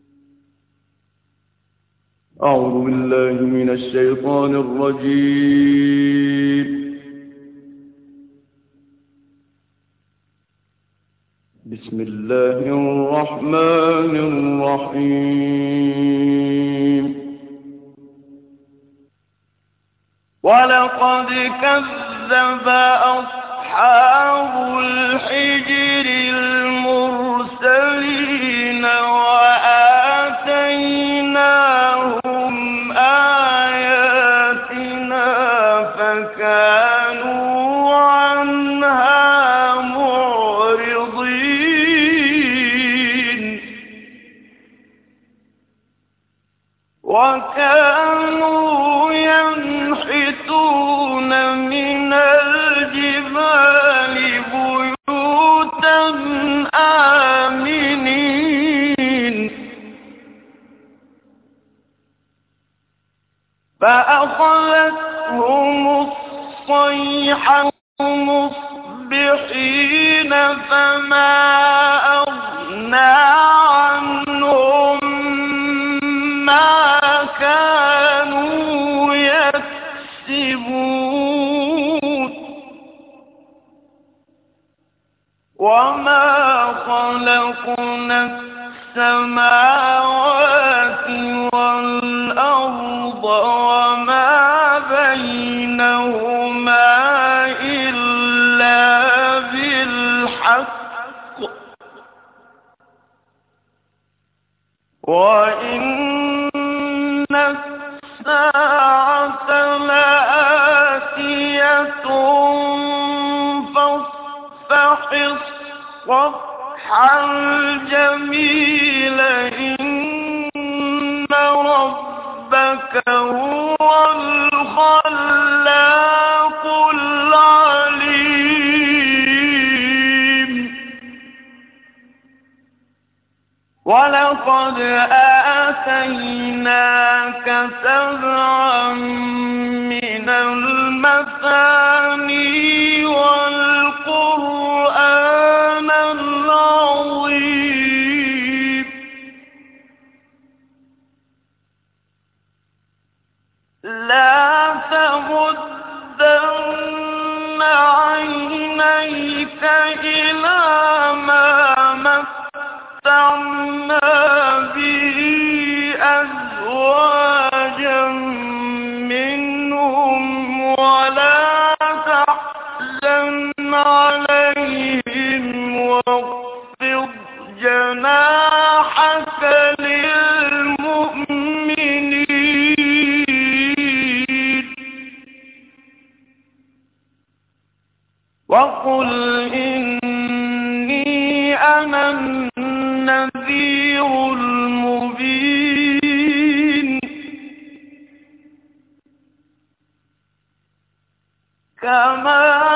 أعوذ بالله من الشيطان الرجيم. بسم الله الرحمن الرحيم. ولقد كذب أصحاب الحجر المرسلين وآتيناهم آياتنا فكانوا عنها معرضين وكانوا ينحتون من الجبال بيوتا آمنين فأخذتهم الصيحة مصبحين فما أغنى عنهم ما كانوا يكسبون وما خلقنا السماوات والأرض وما بينهما إلا بالحق وإن الساعة لآتية فاصفح الصفح الجميل إن ربك هو الخلاق العليم ولقد آتيناك 7 من المثاني والقرآن العظيم لا تمدن عينيك إلى ما متعنا به أزواجا منهم ولا تحزن عليهم واخفض جناحك للمؤمنين وقل إني أنا النذير المبين كما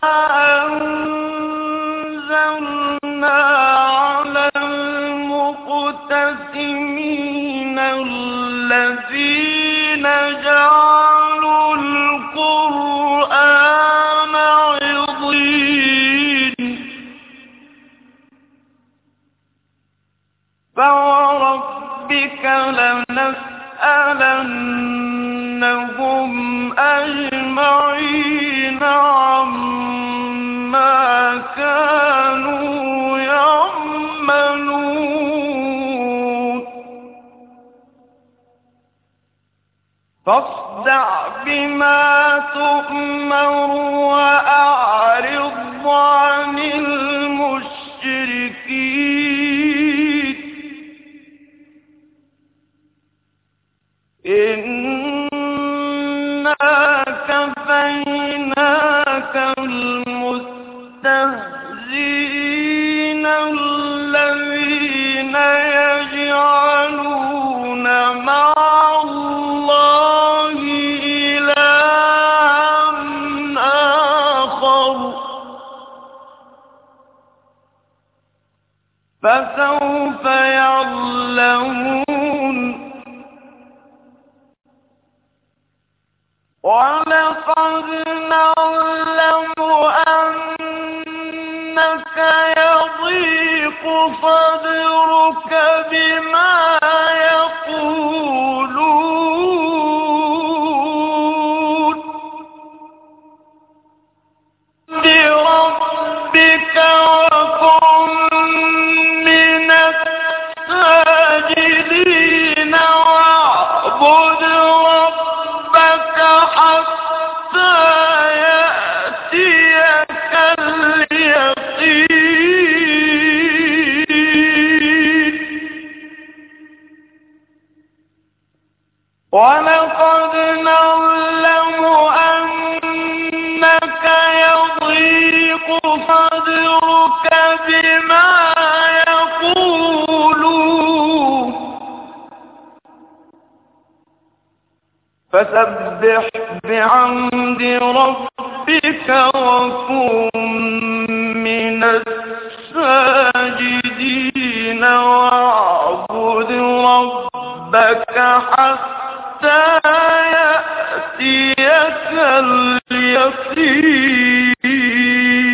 أنزلنا على المقتسمين الذين جعلوا القرآن عضين فوربك لنسألنهم أجمعين عما كانوا يعملون فاصدع بما تؤمر وأعرض عن المشركين إنا كفيناك المستهزئين الذين يجعلون مع الله إلها آخر فسوف يعلمون ولقد نعلم أنك يضيق صدرك بما فسبح بحمد ربك وكن من الساجدين واعبد ربك حتى يأتيك اليقين.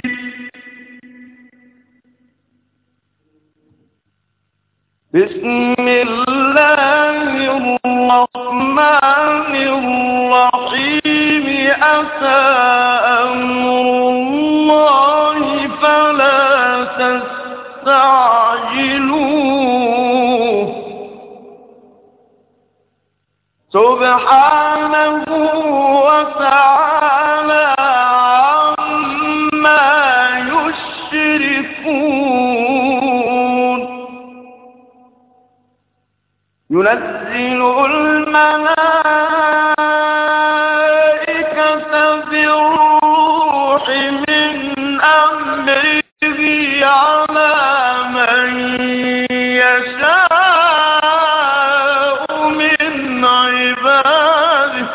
بسم الله الرحمن الرحيم. أتى أمر الله فلا تستعجلوه سبحانه وتعالى عما يشركون. ينزل الملائكة بالروح من أمره على من يشاء من عباده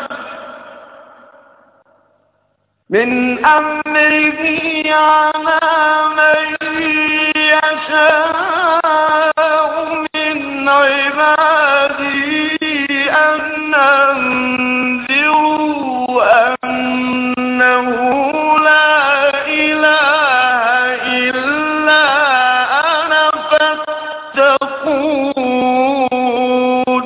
على من يشاء من عباده أن أنذروا أنه لا إله إلا أنا فاتقون.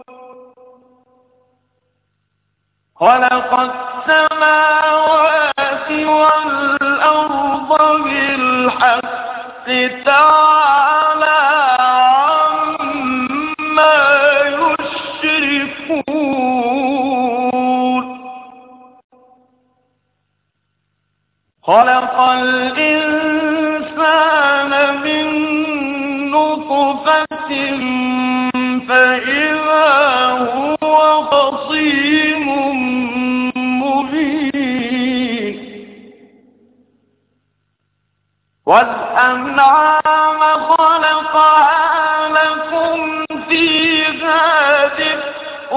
خلق السماوات والأرض بالحق تعالى عما يشركون. خلق الإنسان من نطفة فإذا هو خصيم مبين. والأنعام خلقها لكم فيها دفء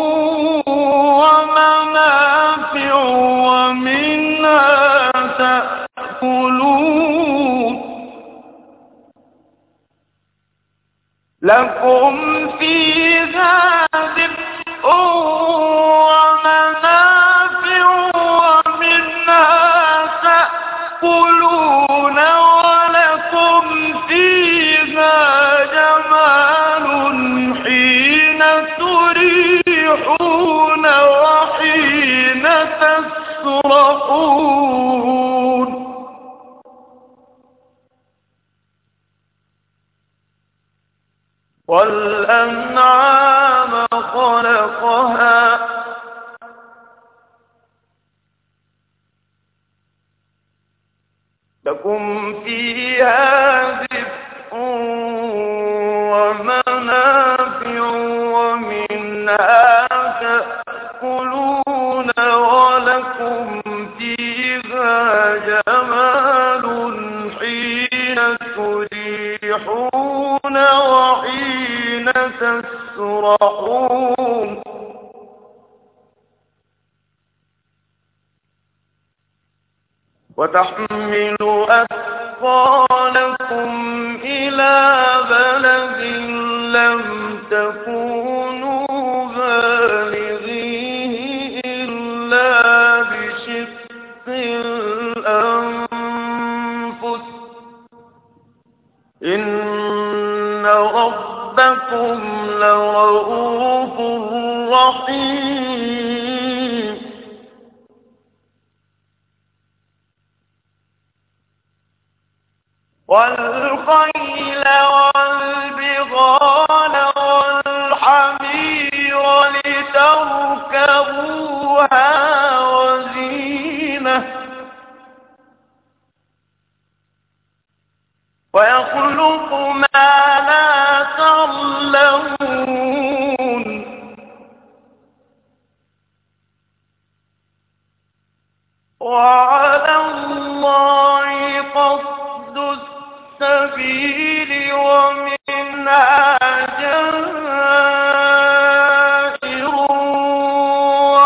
ومنافع ومنها تأكلون. لكم فيها دفء ومنافع ومنها تأكلون ولكم فيها جمال حين تريحون وحين تسرحون. والأنعام خلقها لكم فيها دفء ومنافع ومنها تأكلون ولكم فيها جمال حين تريحون وحين تسرحون. وتحمل أثقالكم إلى بلد لم تكونوا بالغيه إلا بشق الأنفس إن ربكم لرؤوف رحيم. والخيل والبغال والحمير لتركبوها وزينة ويخلق ما لا تعلمون. وعلى الله قصد السبيل ومنها جائر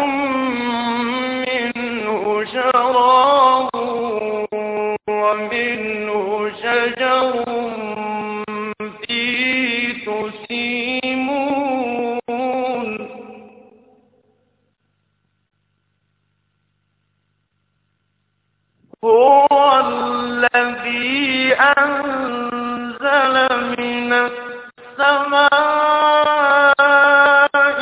منه شراب ومنه شجر فيه تسيمون هو الذي أنزل من السماء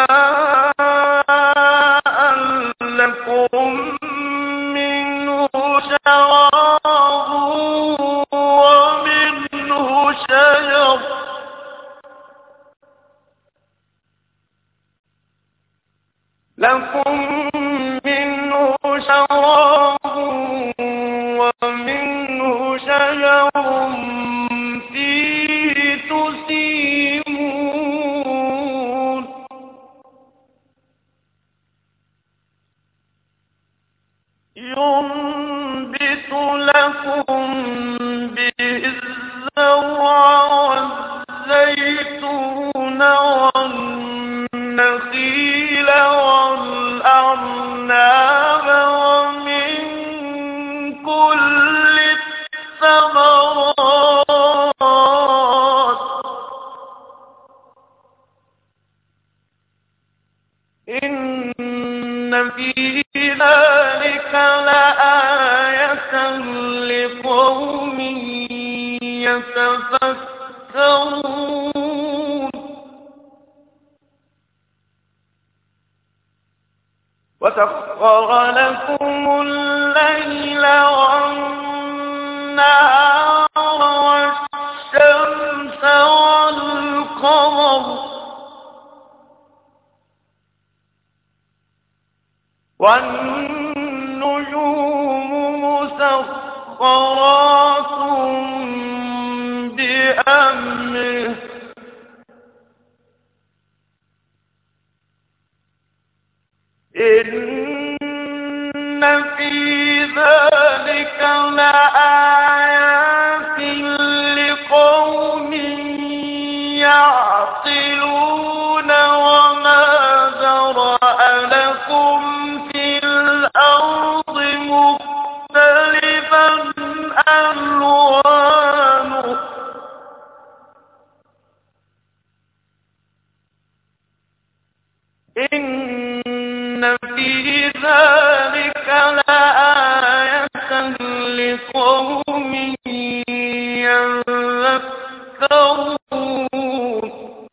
ماء لكم منه شراب ومنه شجر لكم منه شراب ومنه شجر فيه تسيمون ينبت لكم به الزرع والزيتون والنخيل والأعناب ومن كل الثمرات إن في ذلك لآية لقوم يتفكرون وسخر لكم الليل والنهار والشمس والقمر والنجوم مسخرات بأمره إن في ذلك لآيات لقوم يعقلون وما ذرأ لكم في الأرض مختلفا ألوانه إن في ذلك لآية لقوم يذكرون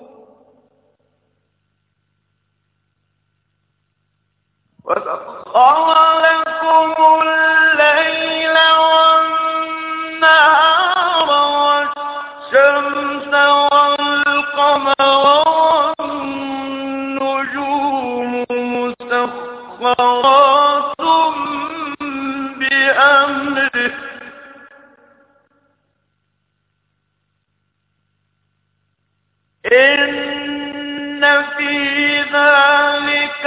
وسخر لكم الليل والنهار والشمس والقمر والنجوم مسخرات بأمره إن في ذلك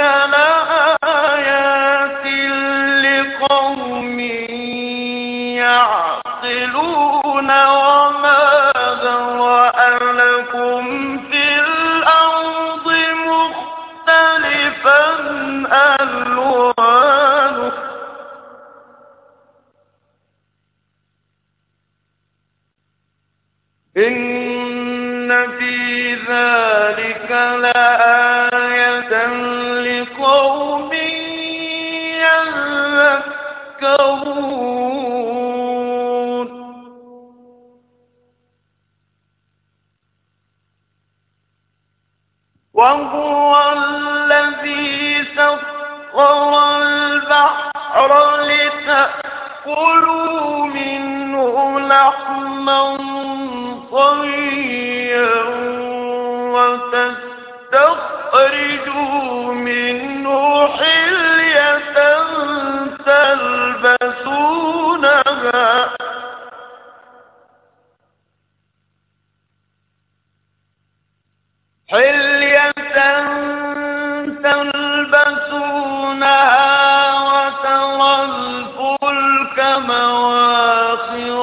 لآيات لقوم يعقلون وما ذرأ لكم في الأرض مختلفا ألوانه إن في ذلك لآية لقوم يذكرون وهو الذي سخر البحر لتأكلوا منه لحما طريا وتستخرجوا منه حلية تلبسونها وترى الفلك مواخر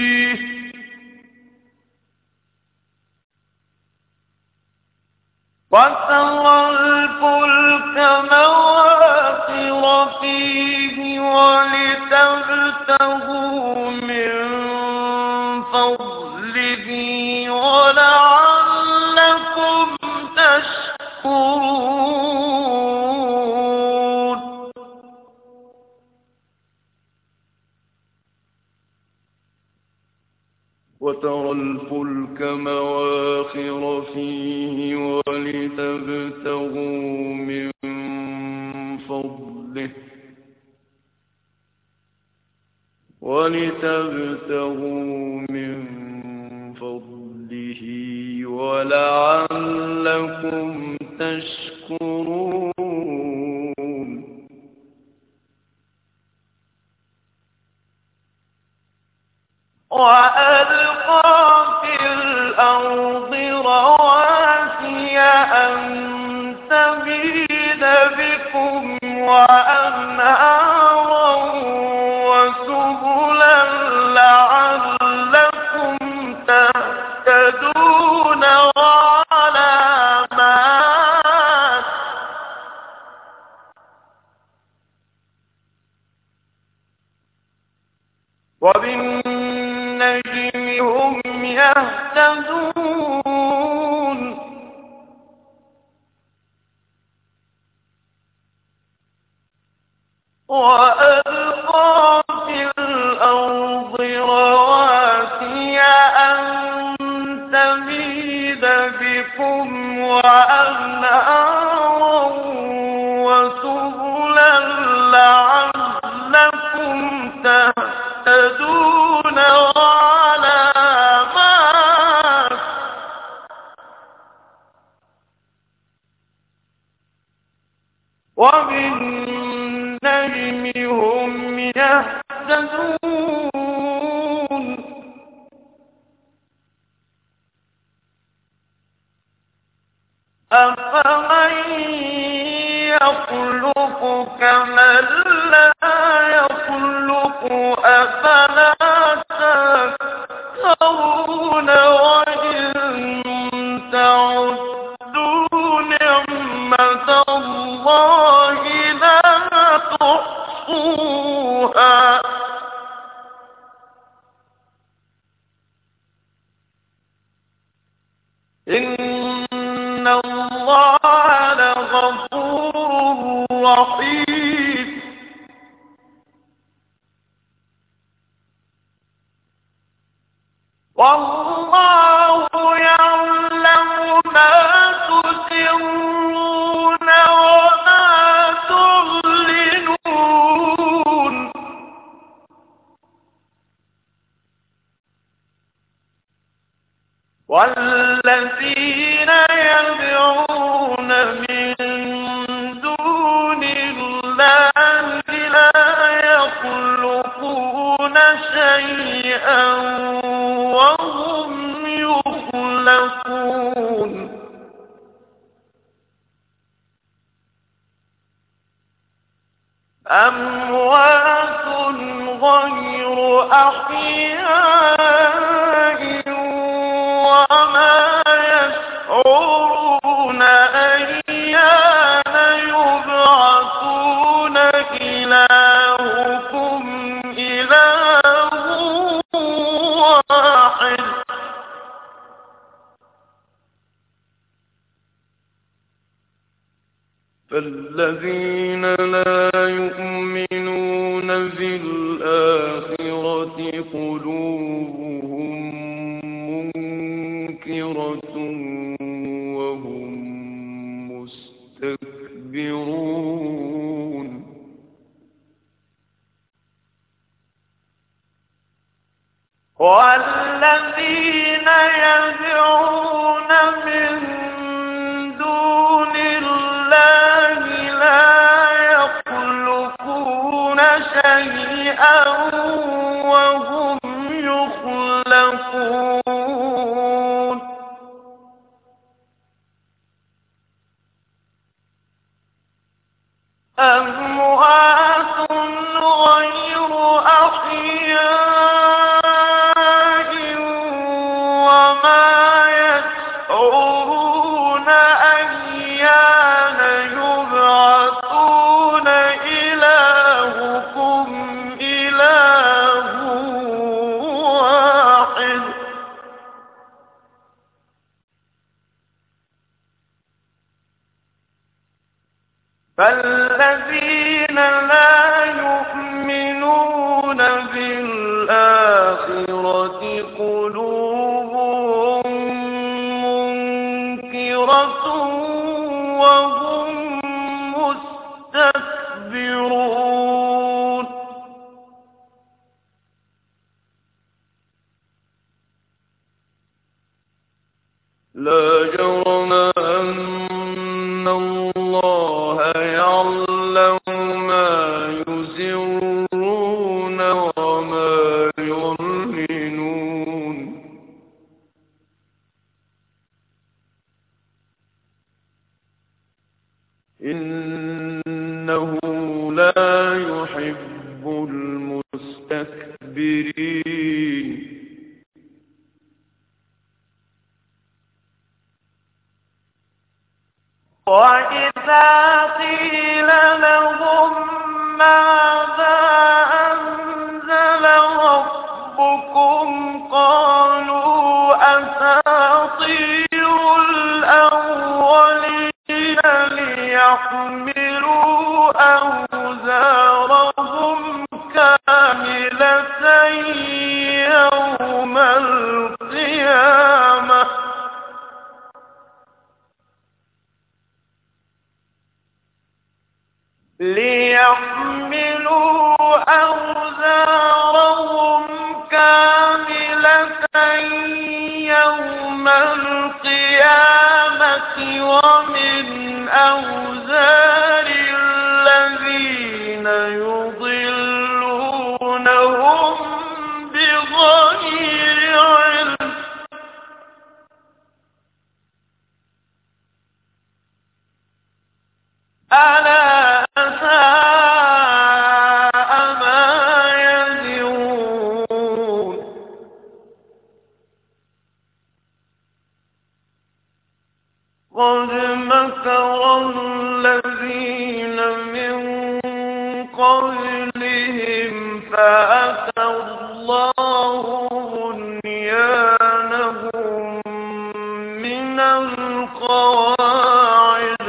فيه وترى الفلك مواخر فيه ولتبتغوا من فضله ولعلكم تشكرون وترى الفلك مواخر فيه ولتبتغوا من فضله ولعلكم تشكرون وألقى في الأرض رواسي أن تميد بكم وأنهارا وسبلا لعلكم تهتدون وعلامات وبالنجم هم يهتدون وألقى في الأرض رواسي أن تميد بكم وأنهارا وسبلا لعلكم تهتدون وعلامات وبالنجم هم يهتدون أفمن يخلق كمن لا يخلق أفلا تذكرون وإن تعدوا نعمة الله لا تحصوها إن الله لغفور رحيم والله يعلم ما تسرون وما تعلنون والذين يدعون من دون الله لا يخلقون شيئا وهم يخلقون أموات غير أحياء وما يشعرون أيان يبعثون إلهكم إله واحد فالذين لا يؤمنون بالآخرة قلوبهم منكرة وهم مستكبرون والذين يدعون من دون الله لا يخلقون شيئا وهم يخلقون أموات غير أحياء وما يشعرون أيان فالذين لا يؤمنون بالآخرة قلوبهم منكرة وهم مستكبرون لا جرم أن الله يعلم ما يسرون وما يعلنون إنه لا يحب المستكبرين وإذا قيل لهم ماذا أنزل ربكم قالوا أساطير الأولين ليحملوا أوزارهم كاملة يوم القيامة يوم القيامة ومن أوزار الذين يضلونهم بغير علم ألا ساء ما يزرون قد مكر الذين من قبلهم فأتى الله بنيانهم من القواعد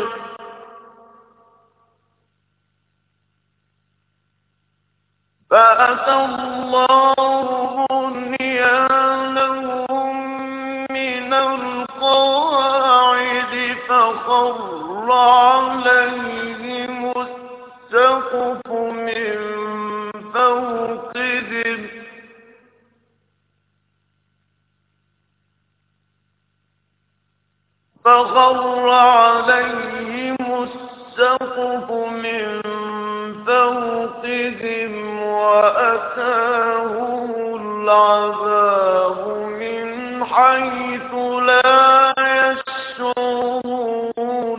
فخر عليهم السقف من فوقهم وأتاهم العذاب من حيث لا يشعرون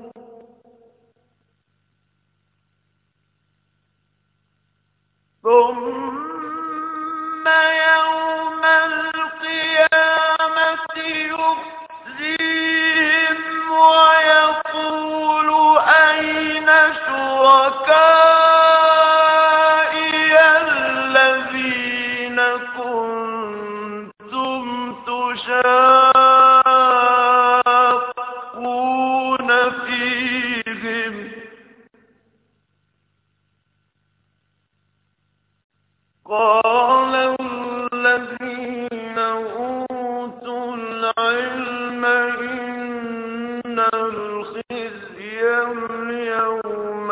ثم يوم القيامة يخزيهم ويقول أين شركائي الذين كنتم تشاقون فيهم قال الذين أوتوا العلم إن الخزي اليوم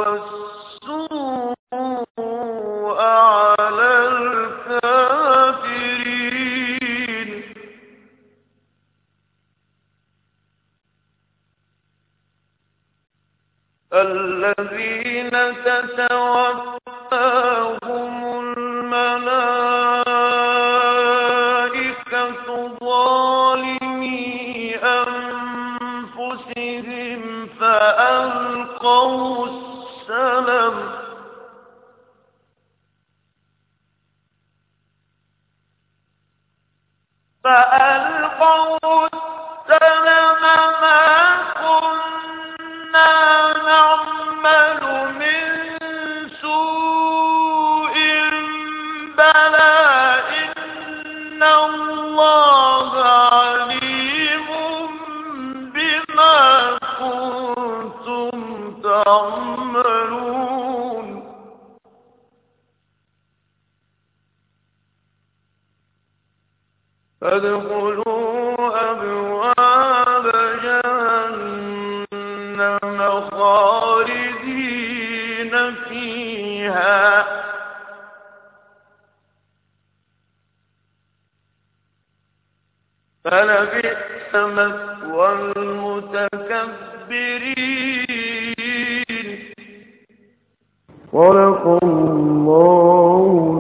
والسوء على الكافرين الذين تتوفاهم الملائكة ظالمي أنفسهم فألقوا السلم ما كنا نعمل من سوء بلى إن الله عليم بما كنتم تعملون تعملون فادخلوا أبواب جهنم خالدين فيها فلبئس مثوى المتكبرين. صدق الله